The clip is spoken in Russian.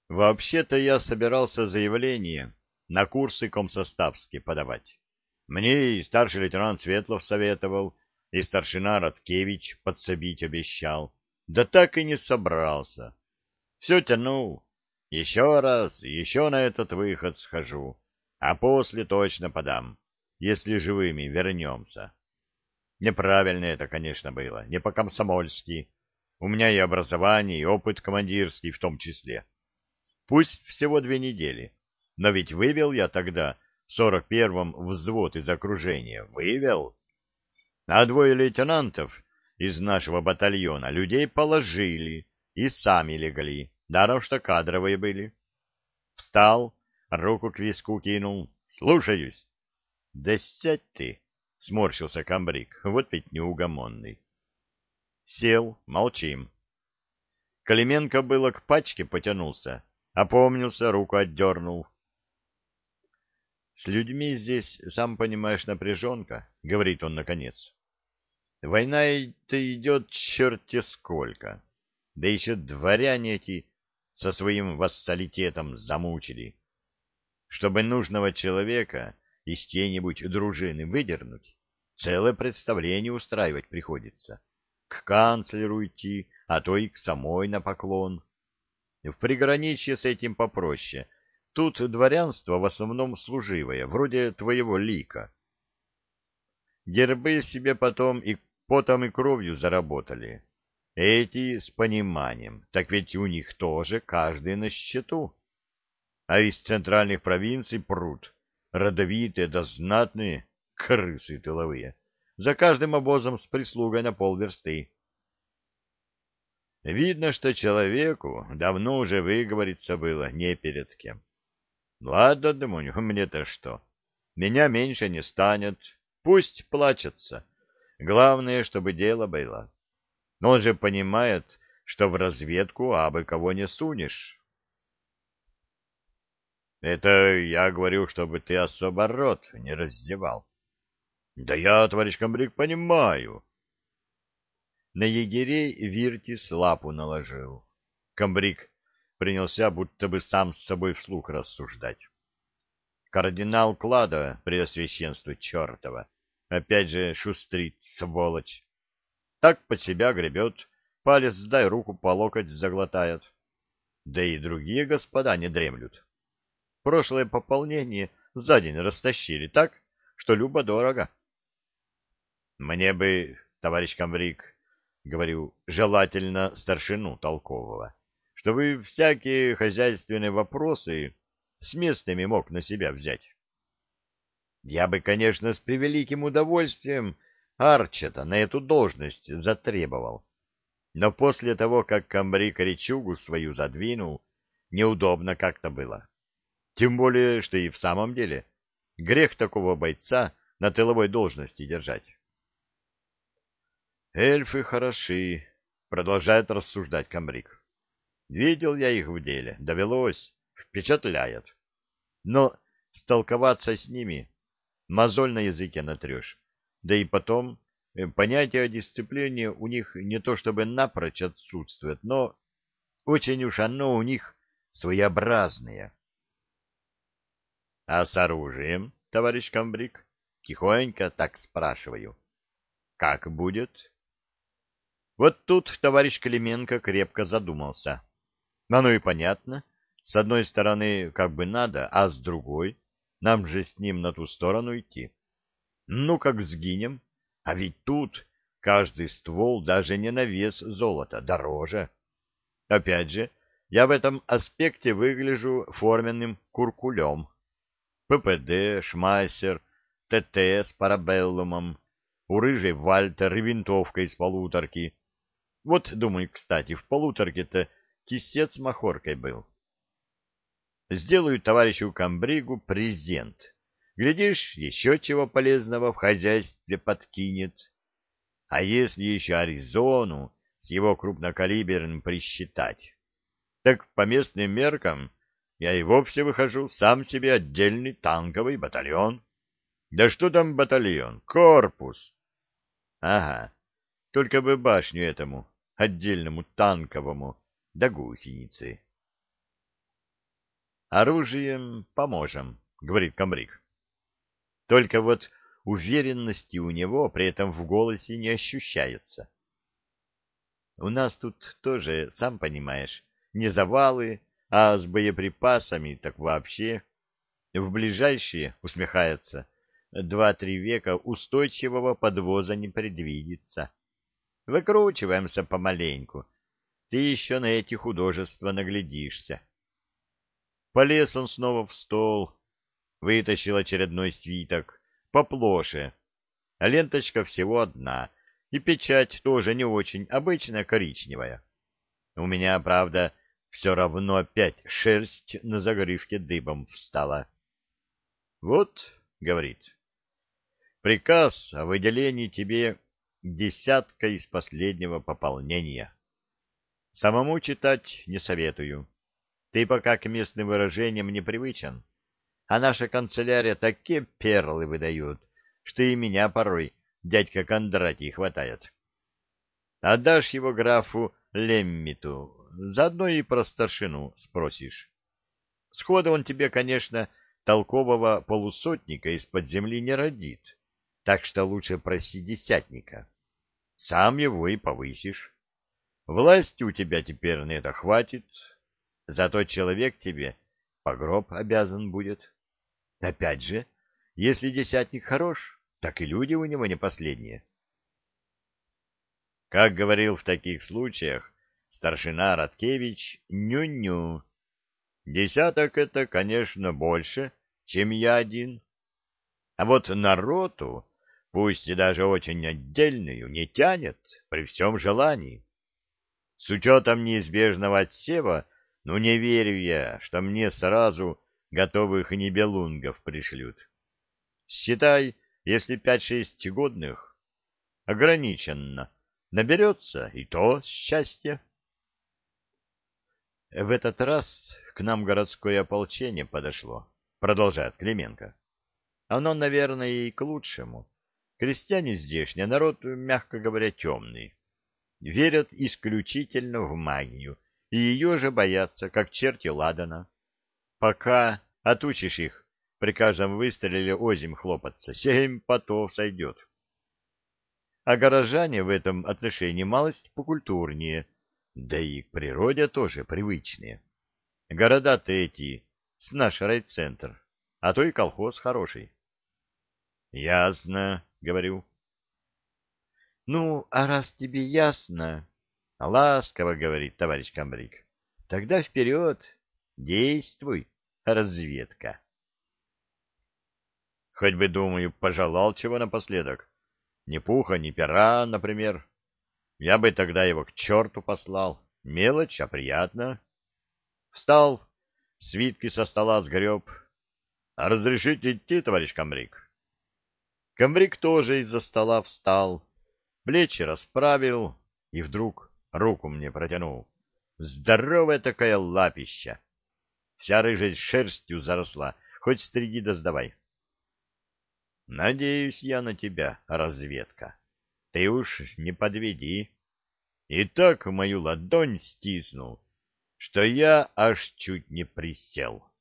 Вообще-то я собирался заявление на курсы комсоставские подавать. Мне и старший лейтенант Светлов советовал, и старшина Радкевич подсобить обещал. Да так и не собрался. Все тянул. Еще раз, еще на этот выход схожу, а после точно подам, если живыми вернемся. Неправильно это, конечно, было, не по-комсомольски. У меня и образование, и опыт командирский в том числе. Пусть всего 2 недели, но ведь вывел я тогда в 41-м взвод из окружения. Вывел. А 2 лейтенантов из нашего батальона людей положили и сами легли, даром что кадровые были. Встал, руку к виску кинул. Слушаюсь. Да сядь ты, сморщился комбриг, вот ведь неугомонный. Сел, молчим. Клименко было к пачке потянулся, опомнился, руку отдернул. С людьми здесь, сам понимаешь, напряженка, — говорит он наконец. Война-то идет черти сколько. Да еще дворяне эти со своим вассалитетом замучили. Чтобы нужного человека из чьей-нибудь дружины выдернуть, целое представление устраивать приходится. К канцлеру идти, а то и к самой на поклон. В приграничье с этим попроще. Тут дворянство в основном служивое, вроде твоего лика. Гербы себе потом и потом и кровью заработали. Эти с пониманием, так ведь у них тоже каждый на счету. А из центральных провинций прут, родовитые да знатные, крысы тыловые, за каждым обозом с прислугой на полверсты. Видно, что человеку давно уже выговориться было не перед кем. Ладно, думаю, мне-то что? Меня меньше не станет, пусть плачется. Главное, чтобы дело было. Но он же понимает, что в разведку абы кого не сунешь. Это я говорю, чтобы ты особо рот не раздевал. Да я, товарищ комбриг, понимаю. На егерей Виртис лапу наложил. Комбриг принялся будто бы сам с собой вслух рассуждать. Кардинал Клада, преосвященство чертова, опять же шустрит, сволочь. Так под себя гребет, палец дай руку по локоть заглотает. Да и другие господа не дремлют. Прошлое пополнение за день растащили так, что любо-дорого. Мне бы, товарищ комбриг, говорю, желательно старшину толкового, чтобы всякие хозяйственные вопросы с местными мог на себя взять. Я бы, конечно, с превеликим удовольствием Арчета на эту должность затребовал, но после того, как комбриг речугу свою задвинул, неудобно как-то было. Тем более, что и в самом деле грех такого бойца на тыловой должности держать. Эльфы хороши, продолжает рассуждать комбриг. Видел я их в деле, довелось, впечатляет. Но столковаться с ними мозоль на языке натрешь. Да и потом, понятие о дисциплине у них не то чтобы напрочь отсутствует, но очень уж оно у них своеобразное. — А с оружием, товарищ комбриг? Тихонько так спрашиваю. — Как будет? Вот тут товарищ Клименко крепко задумался. Оно и понятно. С одной стороны, как бы надо, а с другой, нам же с ним на ту сторону идти. Ну, как сгинем. А ведь тут каждый ствол даже не на вес золота, дороже. Опять же, я в этом аспекте выгляжу форменным куркулем. ППД, шмайсер, ТТ с парабеллумом, у рыжей Вальтер и винтовка из полуторки. Вот, думаю, кстати, в полуторке-то кисет с махоркой был. Сделаю товарищу комбригу презент. Глядишь, еще чего полезного в хозяйстве подкинет. А если еще Аризону с его крупнокалиберным присчитать, так по местным меркам я и вовсе выхожу сам себе отдельный танковый батальон. Да что там батальон? Корпус. Ага, только бы башню этому, отдельному танковому, да гусеницы. оружием поможем, говорит комбриг. Только вот уверенности у него при этом в голосе не ощущается. У нас тут тоже, сам понимаешь, не завалы, а с боеприпасами так вообще. В ближайшие, усмехается, 2-3 века устойчивого подвоза не предвидится. Выкручиваемся помаленьку. Ты еще на эти художества наглядишься. Полез он снова в стол, вытащил очередной свиток, поплоше, а ленточка всего одна, и печать тоже не очень, обычная коричневая. У меня, правда, все равно опять шерсть на загривке дыбом встала. Вот, говорит, приказ о выделении тебе десятка из последнего пополнения. Самому читать не советую. Ты пока к местным выражениям не привычен, а наша канцелярия такие перлы выдают, что и меня порой дядька Кондратий хватает. Отдашь его графу Леммиту, заодно и про старшину спросишь. Сходу он тебе, конечно, толкового полусотника из-под земли не родит, так что лучше проси десятника. Сам его и повысишь. Власти у тебя теперь на это хватит, зато человек тебе по гроб обязан будет. Опять же, если десятник хорош, так и люди у него не последние. Как говорил в таких случаях старшина Радкевич, ню-ню. Десяток — это, конечно, больше, чем я один. А вот на роту, пусть и даже очень отдельную, не тянет при всем желании. С учетом неизбежного отсева, ну не верю я, что мне сразу готовых нибелунгов пришлют. Считай, если 5-6 годных, ограниченно, наберется, и то счастье. В этот раз к нам городское ополчение подошло, продолжает Клименко. Оно, наверное, и к лучшему. Крестьяне здешние, народ, мягко говоря, темный. Верят исключительно в магию, и ее же боятся, как черти ладана. Пока отучишь их, при каждом выстреле озимь хлопаться, 7 потов сойдет. А горожане в этом отношении малость покультурнее, да и к природе тоже привычнее. Города-то эти, с наш райцентр, а то и колхоз хороший. — Ясно, — говорю. — Ну, а раз тебе ясно, — ласково говорит товарищ комбриг, — тогда вперед, действуй, разведка. Хоть бы, думаю, пожелал чего напоследок. Ни пуха, ни пера, например. Я бы тогда его к черту послал. Мелочь, а приятно. Встал, свитки со стола сгреб. — Разрешите идти, товарищ комбриг? Комбриг тоже из-за стола встал, плечи расправил и вдруг руку мне протянул. Здоровая такая лапища. Вся рыжей шерстью заросла, хоть стриги да сдавай. Надеюсь я на тебя, разведка. Ты уж не подведи. И так мою ладонь стиснул, что я аж чуть не присел.